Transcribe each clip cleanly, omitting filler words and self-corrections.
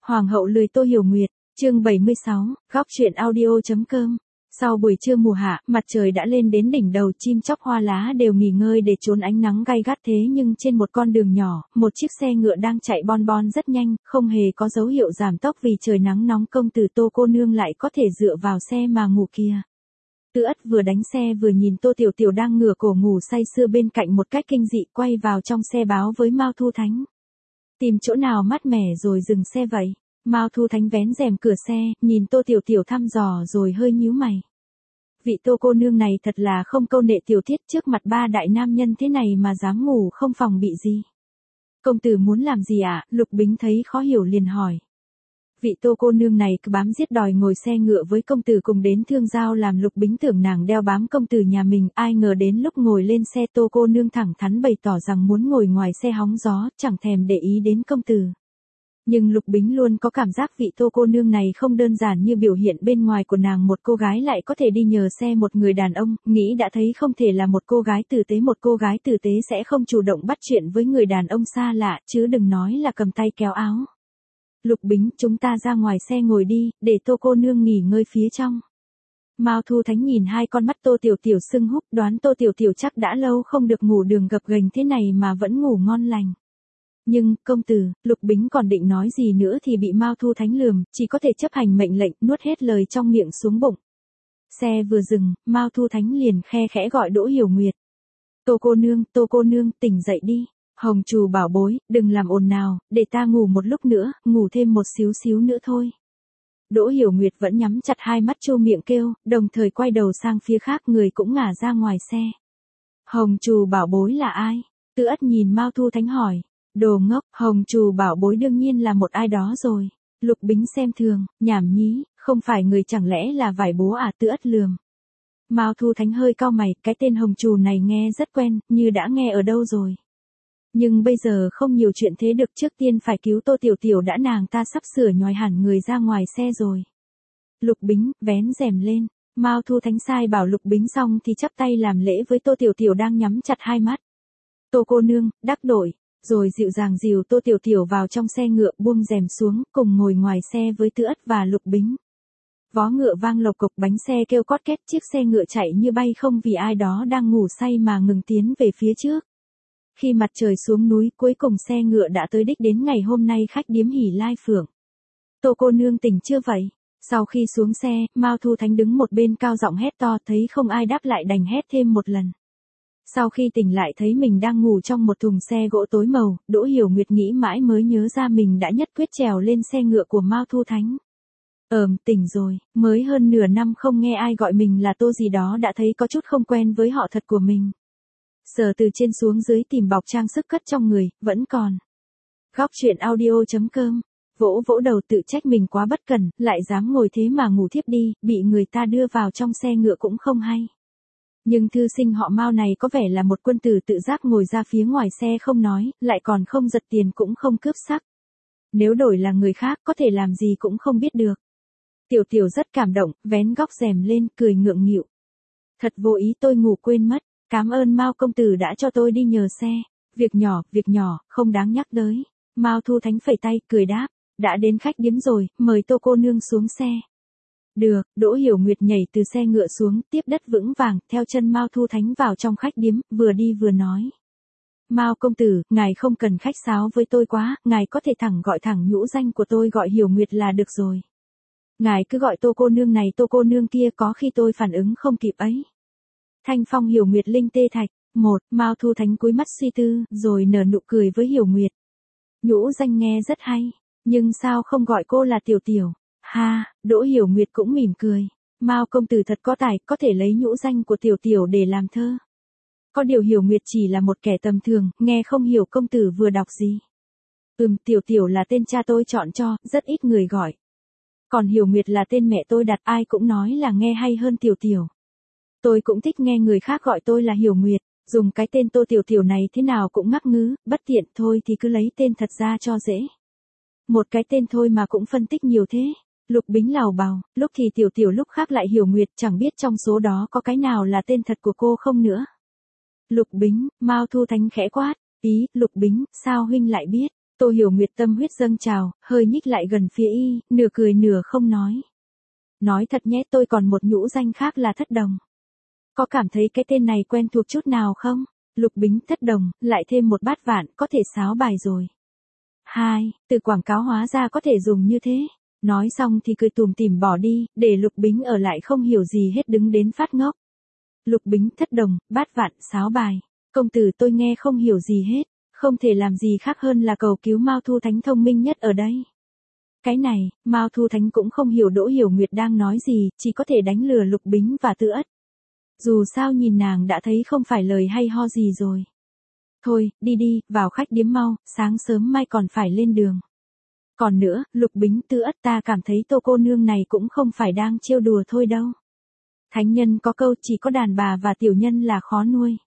Hoàng hậu lười Tô Hiểu Nguyệt, chương 76, góc truyện audio.com. Sau buổi trưa mùa hạ, mặt trời đã lên đến đỉnh đầu, chim chóc hoa lá đều nghỉ ngơi để trốn ánh nắng gay gắt, thế nhưng trên một con đường nhỏ, một chiếc xe ngựa đang chạy bon bon rất nhanh, không hề có dấu hiệu giảm tốc vì trời nắng nóng. Công tử Tô cô nương lại có thể dựa vào xe mà ngủ kìa. Tư Ất vừa đánh xe vừa nhìn Tô Tiểu Tiểu đang ngửa cổ ngủ say sưa bên cạnh một cách kinh dị, quay vào trong xe báo với Mao Thu Thánh. Tìm chỗ nào mát mẻ rồi dừng xe vậy. Mao Thu Thánh vén rèm cửa xe, nhìn Tô Tiểu Tiểu thăm dò rồi hơi nhíu mày. Vị Tô cô nương này thật là không câu nệ tiểu tiết, trước mặt ba đại nam nhân thế này mà dám ngủ không phòng bị gì. Công tử muốn làm gì ạ? Lục Bính thấy khó hiểu liền hỏi. Vị Tô cô nương này cứ bám giết đòi ngồi xe ngựa với công tử cùng đến Thương Giao, làm Lục Bính tưởng nàng đeo bám công tử nhà mình, ai ngờ đến lúc ngồi lên xe Tô cô nương thẳng thắn bày tỏ rằng muốn ngồi ngoài xe hóng gió, chẳng thèm để ý đến công tử. Nhưng Lục Bính luôn có cảm giác vị Tô cô nương này không đơn giản như biểu hiện bên ngoài của nàng, một cô gái lại có thể đi nhờ xe một người đàn ông, nghĩ đã thấy không thể là một cô gái tử tế, một cô gái tử tế sẽ không chủ động bắt chuyện với người đàn ông xa lạ, chứ đừng nói là cầm tay kéo áo. Lục Bính, chúng ta ra ngoài xe ngồi đi, để Tô cô nương nghỉ ngơi phía trong. Mao Thu Thánh nhìn hai con mắt Tô Tiểu Tiểu sưng húp, đoán Tô Tiểu Tiểu chắc đã lâu không được ngủ đường gập ghềnh thế này mà vẫn ngủ ngon lành. Nhưng, công tử, Lục Bính còn định nói gì nữa thì bị Mao Thu Thánh lườm, chỉ có thể chấp hành mệnh lệnh, nuốt hết lời trong miệng xuống bụng. Xe vừa dừng, Mao Thu Thánh liền khe khẽ gọi Đỗ Hiểu Nguyệt. Tô cô nương, tỉnh dậy đi. Hồng Trù bảo bối, đừng làm ồn nào, để ta ngủ một lúc nữa, ngủ thêm một xíu nữa thôi. Đỗ Hiểu Nguyệt vẫn nhắm chặt hai mắt chu miệng kêu, đồng thời quay đầu sang phía khác, người cũng ngả ra ngoài xe. Hồng Trù bảo bối là ai? Tư Ất nhìn Mao Thu Thánh hỏi. Đồ ngốc, Hồng Trù bảo bối đương nhiên là một ai đó rồi. Lục Bính xem thường, nhảm nhí, không phải người chẳng lẽ là vải bố à? Tư Ất lườm. Mao Thu Thánh hơi cau mày, cái tên Hồng Trù này nghe rất quen, như đã nghe ở đâu rồi. Nhưng bây giờ không nhiều chuyện thế được, trước tiên phải cứu Tô Tiểu Tiểu đã, nàng ta sắp sửa nhòi hẳn người ra ngoài xe rồi. Lục Bính, vén rèm lên. Mao Thu Thánh sai bảo Lục Bính xong thì chắp tay làm lễ với Tô Tiểu Tiểu đang nhắm chặt hai mắt. Tô cô nương, đắc đội. Rồi dịu dàng dìu Tô Tiểu Tiểu vào trong xe ngựa, buông rèm xuống, cùng ngồi ngoài xe với Tư Ất và Lục Bính. Vó ngựa vang lộc cộc, bánh xe kêu cót két, chiếc xe ngựa chạy như bay không vì ai đó đang ngủ say mà ngừng tiến về phía trước. Khi mặt trời xuống núi, cuối cùng xe ngựa đã tới đích đến ngày hôm nay, khách điếm Hỉ Lai Phượng. Tô cô nương tỉnh chưa vậy? Sau khi xuống xe, Mao Thu Thánh đứng một bên cao giọng hét to, thấy không ai đáp lại đành hét thêm một lần. Sau khi tỉnh lại thấy mình đang ngủ trong một thùng xe gỗ tối màu, Đỗ Hiểu Nguyệt nghĩ mãi mới nhớ ra mình đã nhất quyết trèo lên xe ngựa của Mao Thu Thánh. Tỉnh rồi, mới hơn nửa năm không nghe ai gọi mình là Tô gì đó đã thấy có chút không quen với họ thật của mình. Sờ từ trên xuống dưới tìm bọc trang sức cất trong người, vẫn còn. Góc truyện audio.com, vỗ vỗ đầu tự trách mình quá bất cẩn, lại dám ngồi thế mà ngủ thiếp đi, bị người ta đưa vào trong xe ngựa cũng không hay. Nhưng thư sinh họ Mao này có vẻ là một quân tử tự giác, ngồi ra phía ngoài xe không nói, lại còn không giật tiền cũng không cướp sắc. Nếu đổi là người khác có thể làm gì cũng không biết được. Tiểu Tiểu rất cảm động, vén góc rèm lên, cười ngượng nghịu. Thật vô ý, tôi ngủ quên mất, cảm ơn Mao công tử đã cho tôi đi nhờ xe. Việc nhỏ, không đáng nhắc tới. Mao Thu Thánh phẩy tay, cười đáp, đã đến khách điếm rồi, mời Tô cô nương xuống xe. Được, Đỗ Hiểu Nguyệt nhảy từ xe ngựa xuống, tiếp đất vững vàng, theo chân Mao Thu Thánh vào trong khách điếm, vừa đi vừa nói. Mao công tử, ngài không cần khách sáo với tôi quá, ngài có thể gọi thẳng nhũ danh của tôi, gọi Hiểu Nguyệt là được rồi. Ngài cứ gọi Tô cô nương này Tô cô nương kia, có khi tôi phản ứng không kịp ấy. Thanh phong Hiểu Nguyệt linh tê thạch. Mao Thu Thánh cúi mắt suy tư, rồi nở nụ cười với Hiểu Nguyệt. Nhũ danh nghe rất hay, nhưng sao không gọi cô là Tiểu Tiểu? Ha, Đỗ Hiểu Nguyệt cũng mỉm cười. Mao công tử thật có tài, có thể lấy nhũ danh của Tiểu Tiểu để làm thơ. Có điều Hiểu Nguyệt chỉ là một kẻ tầm thường, nghe không hiểu công tử vừa đọc gì. Tiểu Tiểu là tên cha tôi chọn cho, rất ít người gọi. Còn Hiểu Nguyệt là tên mẹ tôi đặt, ai cũng nói là nghe hay hơn Tiểu Tiểu. Tôi cũng thích nghe người khác gọi tôi là Hiểu Nguyệt, dùng cái tên Tô Tiểu Tiểu này thế nào cũng ngắc ngứ, bất tiện, thôi thì cứ lấy tên thật ra cho dễ. Một cái tên thôi mà cũng phân tích nhiều thế. Lục Bính lào bào, lúc thì Tiểu Tiểu lúc khác lại Hiểu Nguyệt, chẳng biết trong số đó có cái nào là tên thật của cô không nữa. Lục Bính, Mao Thu Thánh khẽ quát, Lục Bính, sao huynh lại biết? Tô Hiểu Nguyệt tâm huyết dâng trào, hơi nhích lại gần phía y, nửa cười nửa không nói. Nói thật nhé, tôi còn một nhũ danh khác là Thất Đồng. Có cảm thấy cái tên này quen thuộc chút nào không? Lục Bính Thất Đồng, lại thêm một bát vạn, có thể sáo bài rồi. Từ quảng cáo hóa ra có thể dùng như thế. Nói xong thì cười tủm tỉm bỏ đi, để Lục Bính ở lại không hiểu gì hết đứng đến phát ngốc. Lục Bính Thất Đồng, bát vạn, sáo bài. Công tử, tôi nghe không hiểu gì hết, không thể làm gì khác hơn là cầu cứu Mao Thu Thánh thông minh nhất ở đây. Cái này, Mao Thu Thánh cũng không hiểu Đỗ Hiểu Nguyệt đang nói gì, chỉ có thể đánh lừa Lục Bính và Tư Ất. Dù sao nhìn nàng đã thấy không phải lời hay ho gì rồi. Thôi, đi, vào khách điếm mau, sáng sớm mai còn phải lên đường. Còn nữa, Lục Bính Tư Ất, ta cảm thấy Tô cô nương này cũng không phải đang trêu đùa thôi đâu. Thánh nhân có câu chỉ có đàn bà và tiểu nhân là khó nuôi.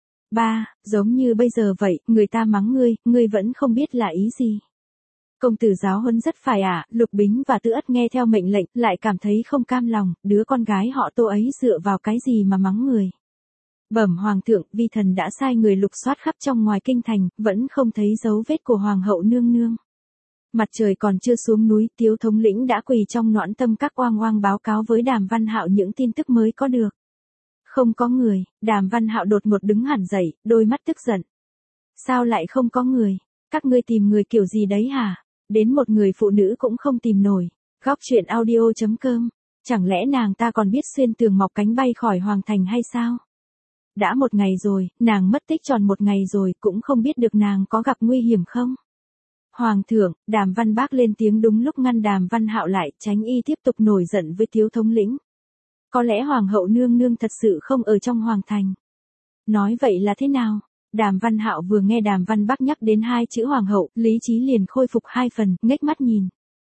Giống như bây giờ vậy, người ta mắng ngươi vẫn không biết là ý gì. Công tử giáo huấn rất phải ạ. Lục Bính và Tư Ất nghe theo mệnh lệnh, lại cảm thấy không cam lòng, đứa con gái họ Tô ấy dựa vào cái gì mà mắng người. Bẩm hoàng thượng, vi thần đã sai người lục soát khắp trong ngoài kinh thành, vẫn không thấy dấu vết của hoàng hậu nương nương. Mặt trời còn chưa xuống núi, Tiếu thống lĩnh đã quỳ trong noãn tâm các oang báo cáo với Đàm Văn Hạo những tin tức mới có được. Không có người. Đàm Văn Hạo đột ngột đứng hẳn dậy, đôi mắt tức giận. Sao lại không có người? Các ngươi tìm người kiểu gì đấy hả? Đến một người phụ nữ cũng không tìm nổi. Góc truyện audio.com. Chẳng lẽ nàng ta còn biết xuyên tường mọc cánh bay khỏi hoàng thành hay sao? Đã một ngày rồi, nàng mất tích tròn một ngày rồi, cũng không biết được nàng có gặp nguy hiểm không? Hoàng thượng, Đàm Văn Bác lên tiếng đúng lúc ngăn Đàm Văn Hạo lại, tránh y tiếp tục nổi giận với Tiếu thống lĩnh. Có lẽ hoàng hậu nương nương thật sự không ở trong hoàng thành. Nói vậy là thế nào? Đàm Văn Hạo vừa nghe Đàm Văn Bác nhắc đến hai chữ hoàng hậu, lý trí liền khôi phục hai phần, ngếch mắt nhìn.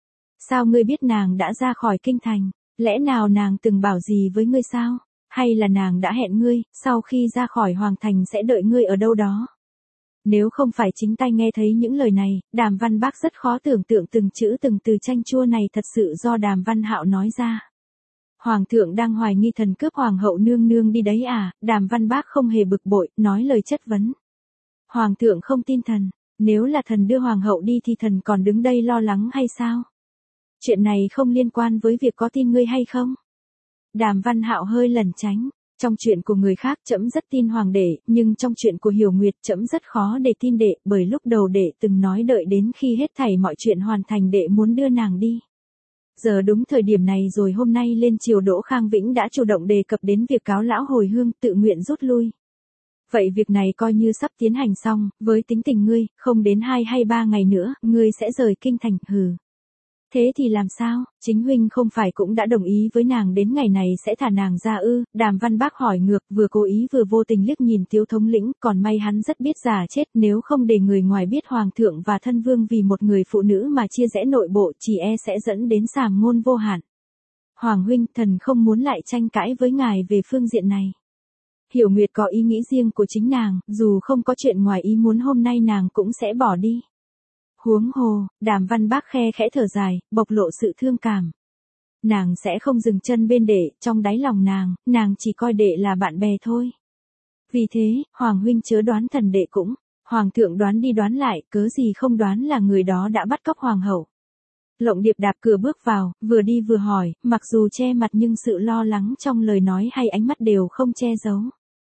Sao ngươi biết nàng đã ra khỏi kinh thành? Lẽ nào nàng từng bảo gì với ngươi sao? Hay là nàng đã hẹn ngươi, sau khi ra khỏi hoàng thành sẽ đợi ngươi ở đâu đó? Nếu không phải chính tay nghe thấy những lời này, Đàm Văn Bác rất khó tưởng tượng từng chữ từng từ chanh chua này thật sự do Đàm Văn Hạo nói ra. Hoàng thượng đang hoài nghi thần cướp hoàng hậu nương nương đi đấy à? Đàm Văn Bác không hề bực bội, nói lời chất vấn. Hoàng thượng không tin thần, nếu là thần đưa hoàng hậu đi thì thần còn đứng đây lo lắng hay sao? Chuyện này không liên quan với việc có tin ngươi hay không? Đàm Văn Hạo hơi lẩn tránh. Trong chuyện của người khác trẫm rất tin hoàng đệ, nhưng trong chuyện của Hiểu Nguyệt trẫm rất khó để tin đệ, bởi lúc đầu đệ từng nói đợi đến khi hết thảy mọi chuyện hoàn thành đệ muốn đưa nàng đi. Giờ đúng thời điểm này rồi, hôm nay lên triều Đỗ Khang Vĩnh đã chủ động đề cập đến việc cáo lão hồi hương, tự nguyện rút lui. Vậy việc này coi như sắp tiến hành xong, với tính tình ngươi, không đến 2 hay 3 ngày nữa, ngươi sẽ rời kinh thành, hừ. Thế thì làm sao, chính huynh không phải cũng đã đồng ý với nàng đến ngày này sẽ thả nàng ra ư? Đàm Văn Bác hỏi ngược, vừa cố ý vừa vô tình liếc nhìn Tiếu thống lĩnh, còn may hắn rất biết giả chết, nếu không để người ngoài biết hoàng thượng và thân vương vì một người phụ nữ mà chia rẽ nội bộ, chỉ sẽ dẫn đến sàm ngôn vô hạn. Hoàng huynh, thần không muốn lại tranh cãi với ngài về phương diện này. Hiểu Nguyệt có ý nghĩ riêng của chính nàng, dù không có chuyện ngoài ý muốn hôm nay nàng cũng sẽ bỏ đi. Huống hồ, Đàm Văn Bác khe khẽ thở dài, bộc lộ sự thương cảm. Nàng sẽ không dừng chân bên đệ, trong đáy lòng nàng chỉ coi đệ là bạn bè thôi. Vì thế, Hoàng huynh chớ đoán thần đệ cũng. Hoàng thượng đoán đi đoán lại, cớ gì không đoán là người đó đã bắt cóc hoàng hậu. Lộng Điệp đạp cửa bước vào, vừa đi vừa hỏi, mặc dù che mặt nhưng sự lo lắng trong lời nói hay ánh mắt đều không che giấu.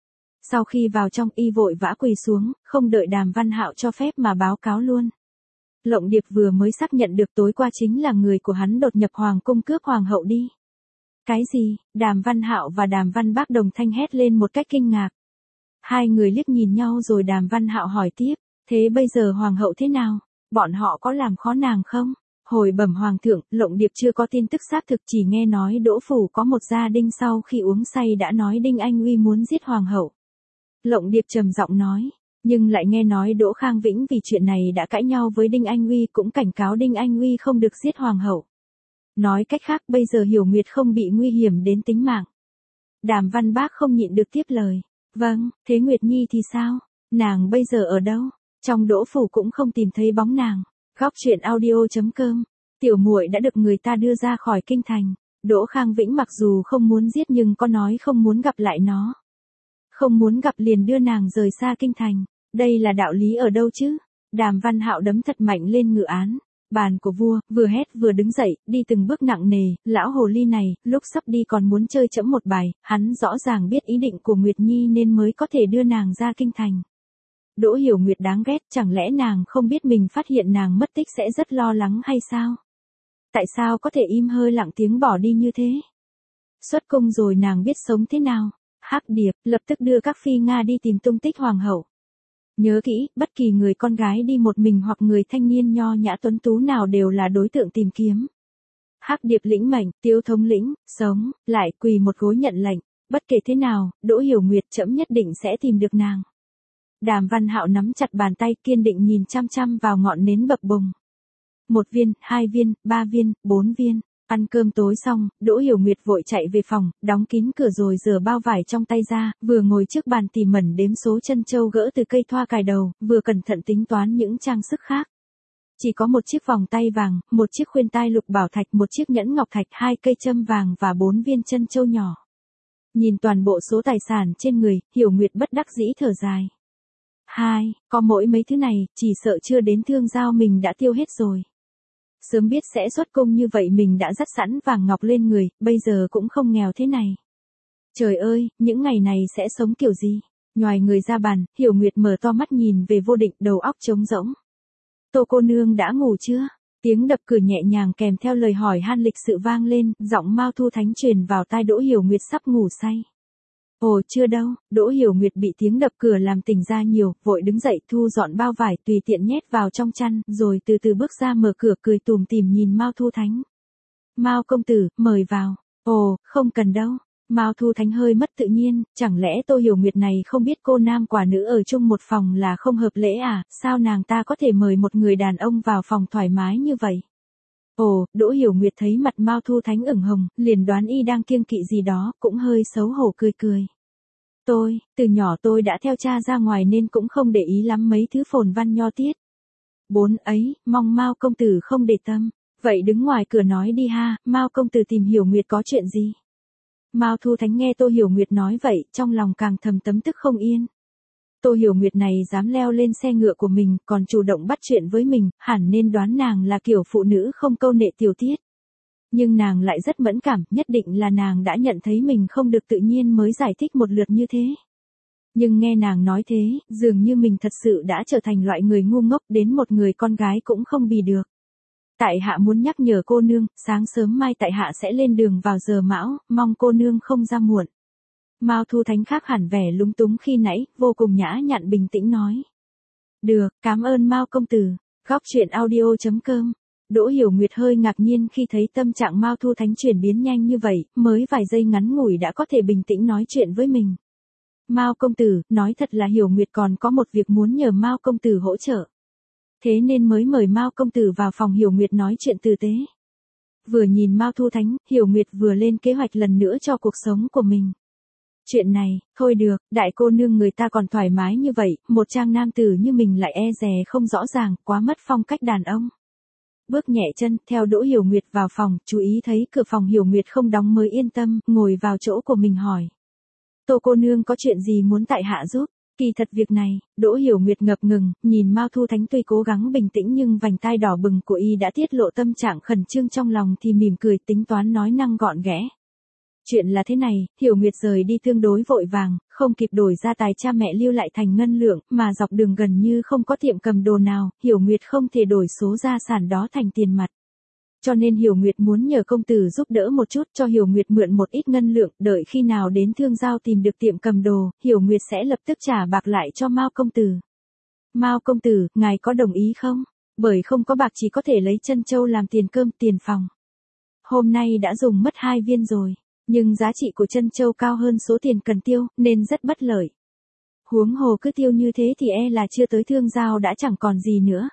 Sau khi vào trong, y vội vã quỳ xuống, không đợi Đàm Văn Hạo cho phép mà báo cáo luôn. Lộng Điệp vừa mới xác nhận được tối qua chính là người của hắn đột nhập hoàng cung cướp hoàng hậu đi. Cái gì? Đàm Văn Hạo và Đàm Văn Bác đồng thanh hét lên một cách kinh ngạc. Hai người liếc nhìn nhau rồi Đàm Văn Hạo hỏi tiếp, thế bây giờ hoàng hậu thế nào? Bọn họ có làm khó nàng không? Hồi bẩm hoàng thượng, Lộng Điệp chưa có tin tức xác thực, chỉ nghe nói Đỗ phủ có một gia đình sau khi uống say đã nói Đinh Anh Uy muốn giết hoàng hậu. Lộng Điệp trầm giọng nói. Nhưng lại nghe nói Đỗ Khang Vĩnh vì chuyện này đã cãi nhau với Đinh Anh Uy, cũng cảnh cáo Đinh Anh Uy không được giết hoàng hậu. Nói cách khác bây giờ Hiểu Nguyệt không bị nguy hiểm đến tính mạng. Đàm Văn Bác không nhịn được tiếp lời. Vâng, thế Nguyệt Nhi thì sao? Nàng bây giờ ở đâu? Trong Đỗ phủ cũng không tìm thấy bóng nàng. Góc truyện audio.com. Tiểu muội đã được người ta đưa ra khỏi kinh thành. Đỗ Khang Vĩnh mặc dù không muốn giết nhưng có nói không muốn gặp lại nó. Không muốn gặp liền đưa nàng rời xa kinh thành. Đây là đạo lý ở đâu chứ? Đàm Văn Hạo đấm thật mạnh lên ngự án. Bàn của vua, vừa hét vừa đứng dậy, đi từng bước nặng nề, lão hồ ly này, lúc sắp đi còn muốn chơi chẫm một bài, hắn rõ ràng biết ý định của Nguyệt Nhi nên mới có thể đưa nàng ra kinh thành. Đỗ Hiểu Nguyệt đáng ghét, chẳng lẽ nàng không biết mình phát hiện nàng mất tích sẽ rất lo lắng hay sao? Tại sao có thể im hơi lặng tiếng bỏ đi như thế? Xuất cung rồi nàng biết sống thế nào? Hắc Điệp lập tức đưa các phi Nga đi tìm tung tích hoàng hậu. Nhớ kỹ, bất kỳ người con gái đi một mình hoặc người thanh niên nho nhã tuấn tú nào đều là đối tượng tìm kiếm. Hắc Điệp lĩnh mệnh, Tiếu thống lĩnh, sống, lại quỳ một gối nhận lệnh, bất kể thế nào, Đỗ Hiểu Nguyệt trẫm nhất định sẽ tìm được nàng. Đàm Văn Hạo nắm chặt bàn tay kiên định nhìn chăm chăm vào ngọn nến bập bùng. 1 viên, 2 viên, 3 viên, 4 viên. Ăn cơm tối xong, Đỗ Hiểu Nguyệt vội chạy về phòng, đóng kín cửa rồi rửa bao vải trong tay ra, vừa ngồi trước bàn tỉ mẩn đếm số chân châu gỡ từ cây thoa cài đầu, vừa cẩn thận tính toán những trang sức khác. Chỉ có một chiếc vòng tay vàng, một chiếc khuyên tai lục bảo thạch, một chiếc nhẫn ngọc thạch, 2 cây châm vàng và 4 viên chân châu nhỏ. Nhìn toàn bộ số tài sản trên người, Hiểu Nguyệt bất đắc dĩ thở dài. Có mỗi mấy thứ này, chỉ sợ chưa đến thương giao mình đã tiêu hết rồi. Sớm biết sẽ xuất cung như vậy mình đã dắt sẵn vàng ngọc lên người, bây giờ cũng không nghèo thế này. Trời ơi, những ngày này sẽ sống kiểu gì? Nhoài người ra bàn, Hiểu Nguyệt mở to mắt nhìn về Vô Định, đầu óc trống rỗng. Tô cô nương đã ngủ chưa? Tiếng đập cửa nhẹ nhàng kèm theo lời hỏi han lịch sự vang lên, giọng Mao Thu Thánh truyền vào tai Đỗ Hiểu Nguyệt sắp ngủ say. Ồ chưa đâu, Đỗ Hiểu Nguyệt bị tiếng đập cửa làm tỉnh ra nhiều, vội đứng dậy thu dọn bao vải tùy tiện nhét vào trong chăn, rồi từ từ bước ra mở cửa cười tủm tỉm nhìn Mao Thu Thánh. Mao công tử, mời vào. Ồ, không cần đâu. Mao Thu Thánh hơi mất tự nhiên, chẳng lẽ Tô Hiểu Nguyệt này không biết cô nam quả nữ ở chung một phòng là không hợp lễ à, sao nàng ta có thể mời một người đàn ông vào phòng thoải mái như vậy? Ồ, Đỗ Hiểu Nguyệt thấy mặt Mao Thu Thánh ửng hồng, liền đoán y đang kiêng kỵ gì đó, cũng hơi xấu hổ cười cười. Từ nhỏ tôi đã theo cha ra ngoài nên cũng không để ý lắm mấy thứ phồn văn nho tiết. 4 ấy, mong Mao công tử không để tâm. Vậy đứng ngoài cửa nói đi ha, Mao công tử tìm Hiểu Nguyệt có chuyện gì? Mao Thu Thánh nghe Tô Hiểu Nguyệt nói vậy, trong lòng càng thầm tấm tức không yên. Tô Hiểu Nguyệt này dám leo lên xe ngựa của mình, còn chủ động bắt chuyện với mình, hẳn nên đoán nàng là kiểu phụ nữ không câu nệ tiểu tiết. Nhưng nàng lại rất mẫn cảm, nhất định là nàng đã nhận thấy mình không được tự nhiên mới giải thích một lượt như thế. Nhưng nghe nàng nói thế, dường như mình thật sự đã trở thành loại người ngu ngốc đến một người con gái cũng không bì được. Tại hạ muốn nhắc nhở cô nương, sáng sớm mai tại hạ sẽ lên đường vào giờ mão, mong cô nương không ra muộn. Mao Thu Thánh khác hẳn vẻ lúng túng khi nãy, vô cùng nhã nhặn bình tĩnh nói. Được, cảm ơn Mao công tử. Góc truyện audio.com. Đỗ Hiểu Nguyệt hơi ngạc nhiên khi thấy tâm trạng Mao Thu Thánh chuyển biến nhanh như vậy, mới vài giây ngắn ngủi đã có thể bình tĩnh nói chuyện với mình. Mao công tử, nói thật là Hiểu Nguyệt còn có một việc muốn nhờ Mao công tử hỗ trợ. Thế nên mới mời Mao công tử vào phòng Hiểu Nguyệt nói chuyện tử tế. Vừa nhìn Mao Thu Thánh, Hiểu Nguyệt vừa lên kế hoạch lần nữa cho cuộc sống của mình. Chuyện này, thôi được, đại cô nương người ta còn thoải mái như vậy, một trang nam tử như mình lại e dè không rõ ràng, quá mất phong cách đàn ông. Bước nhẹ chân, theo Đỗ Hiểu Nguyệt vào phòng, chú ý thấy cửa phòng Hiểu Nguyệt không đóng mới yên tâm, ngồi vào chỗ của mình hỏi. Tô cô nương có chuyện gì muốn tại hạ giúp? Kỳ thật việc này, Đỗ Hiểu Nguyệt ngập ngừng, nhìn Mao Thu Thánh tuy cố gắng bình tĩnh nhưng vành tai đỏ bừng của y đã tiết lộ tâm trạng khẩn trương trong lòng thì mỉm cười tính toán nói năng gọn ghẽ. Chuyện là thế này, Hiểu Nguyệt rời đi tương đối vội vàng, không kịp đổi gia tài cha mẹ lưu lại thành ngân lượng, mà dọc đường gần như không có tiệm cầm đồ nào, Hiểu Nguyệt không thể đổi số gia sản đó thành tiền mặt. Cho nên Hiểu Nguyệt muốn nhờ công tử giúp đỡ một chút cho Hiểu Nguyệt mượn một ít ngân lượng, đợi khi nào đến thương giao tìm được tiệm cầm đồ, Hiểu Nguyệt sẽ lập tức trả bạc lại cho Mao công tử. Mao công tử, ngài có đồng ý không? Bởi không có bạc chỉ có thể lấy chân châu làm tiền cơm, tiền phòng. Hôm nay đã dùng mất 2 viên rồi, nhưng giá trị của chân châu cao hơn số tiền cần tiêu, nên rất bất lợi. Huống hồ cứ tiêu như thế thì e là chưa tới thương giao đã chẳng còn gì nữa.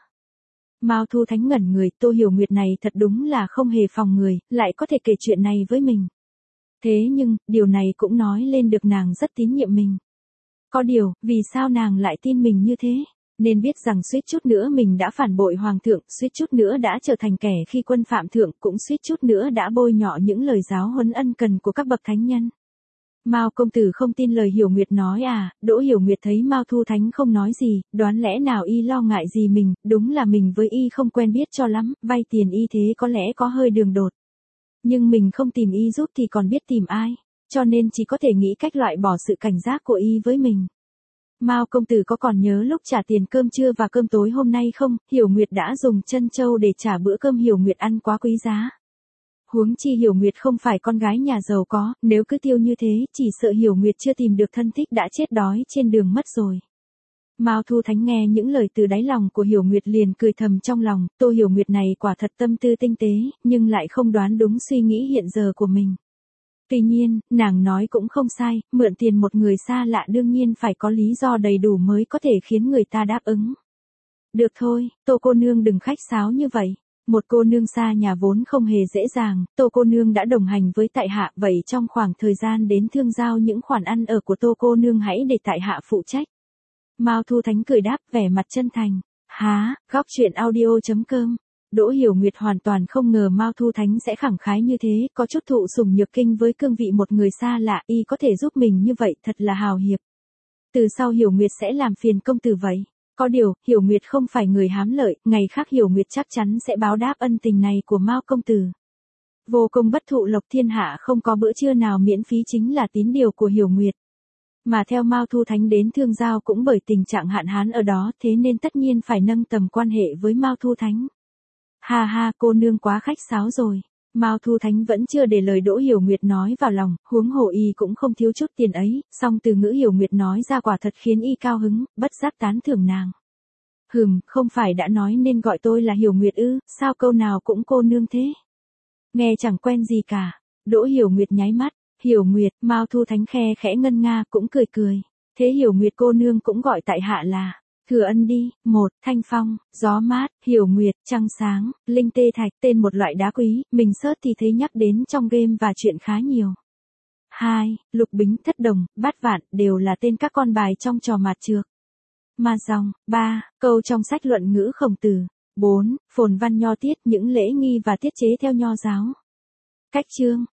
Mao Thu Thánh ngẩn người, Tô Hiểu Nguyệt này thật đúng là không hề phòng người, lại có thể kể chuyện này với mình. Thế nhưng, điều này cũng nói lên được nàng rất tín nhiệm mình. Có điều, vì sao nàng lại tin mình như thế? Nên biết rằng suýt chút nữa mình đã phản bội hoàng thượng, suýt chút nữa đã trở thành kẻ khi quân phạm thượng, cũng suýt chút nữa đã bôi nhọ những lời giáo huấn ân cần của các bậc thánh nhân. Mao công tử không tin lời Hiểu Nguyệt nói à? Đỗ Hiểu Nguyệt thấy Mao Thu Thánh không nói gì, đoán lẽ nào y lo ngại gì mình, đúng là mình với y không quen biết cho lắm, vay tiền y thế có lẽ có hơi đường đột. Nhưng mình không tìm y giúp thì còn biết tìm ai, cho nên chỉ có thể nghĩ cách loại bỏ sự cảnh giác của y với mình. Mao công tử có còn nhớ lúc trả tiền cơm trưa và cơm tối hôm nay không? Hiểu Nguyệt đã dùng trân châu để trả bữa cơm Hiểu Nguyệt ăn quá quý giá. Huống chi Hiểu Nguyệt không phải con gái nhà giàu có, nếu cứ tiêu như thế, chỉ sợ Hiểu Nguyệt chưa tìm được thân thích đã chết đói trên đường mất rồi. Mao Thu Thánh nghe những lời từ đáy lòng của Hiểu Nguyệt liền cười thầm trong lòng, Tô Hiểu Nguyệt này quả thật tâm tư tinh tế, nhưng lại không đoán đúng suy nghĩ hiện giờ của mình. Tuy nhiên, nàng nói cũng không sai, mượn tiền một người xa lạ đương nhiên phải có lý do đầy đủ mới có thể khiến người ta đáp ứng. Được thôi, Tô cô nương đừng khách sáo như vậy. Một cô nương xa nhà vốn không hề dễ dàng, Tô cô nương đã đồng hành với tại hạ, vậy trong khoảng thời gian đến thương giao những khoản ăn ở của Tô cô nương hãy để tại hạ phụ trách. Mao Thu Thánh cười đáp vẻ mặt chân thành. Há, góc truyện audio.com. Đỗ Hiểu Nguyệt hoàn toàn không ngờ Mao Thu Thánh sẽ khẳng khái như thế, có chút thụ sủng nhược kinh với cương vị một người xa lạ, y có thể giúp mình như vậy thật là hào hiệp. Từ sau Hiểu Nguyệt sẽ làm phiền công tử vậy. Có điều, Hiểu Nguyệt không phải người hám lợi, ngày khác Hiểu Nguyệt chắc chắn sẽ báo đáp ân tình này của Mao công tử. Vô công bất thụ lộc, thiên hạ không có bữa trưa nào miễn phí chính là tín điều của Hiểu Nguyệt. Mà theo Mao Thu Thánh đến thương giao cũng bởi tình trạng hạn hán ở đó, thế nên tất nhiên phải nâng tầm quan hệ với Mao Thu Thánh. Ha ha, cô nương quá khách sáo rồi. Mao Thu Thánh vẫn chưa để lời Đỗ Hiểu Nguyệt nói vào lòng, huống hồ y cũng không thiếu chút tiền ấy, song từ ngữ Hiểu Nguyệt nói ra quả thật khiến y cao hứng, bất giác tán thưởng nàng. Không phải đã nói nên gọi tôi là Hiểu Nguyệt ư, sao câu nào cũng cô nương thế? Nghe chẳng quen gì cả. Đỗ Hiểu Nguyệt nháy mắt, Hiểu Nguyệt, Mao Thu Thánh khe khẽ ngân nga cũng cười cười. Thế Hiểu Nguyệt cô nương cũng gọi tại hạ là Thừa Ân đi. 1. Thanh phong, gió mát, Hiểu Nguyệt, trăng sáng, linh tê thạch, tên một loại đá quý, mình search thì thấy nhắc đến trong game và chuyện khá nhiều. 2. Lục bính, thất đồng, bát vạn, đều là tên các con bài trong trò mạt trược. Ma dòng. 3. Câu trong sách luận ngữ Khổng Tử. 4. Phồn văn nho tiết, những lễ nghi và tiết chế theo nho giáo. Cách chương.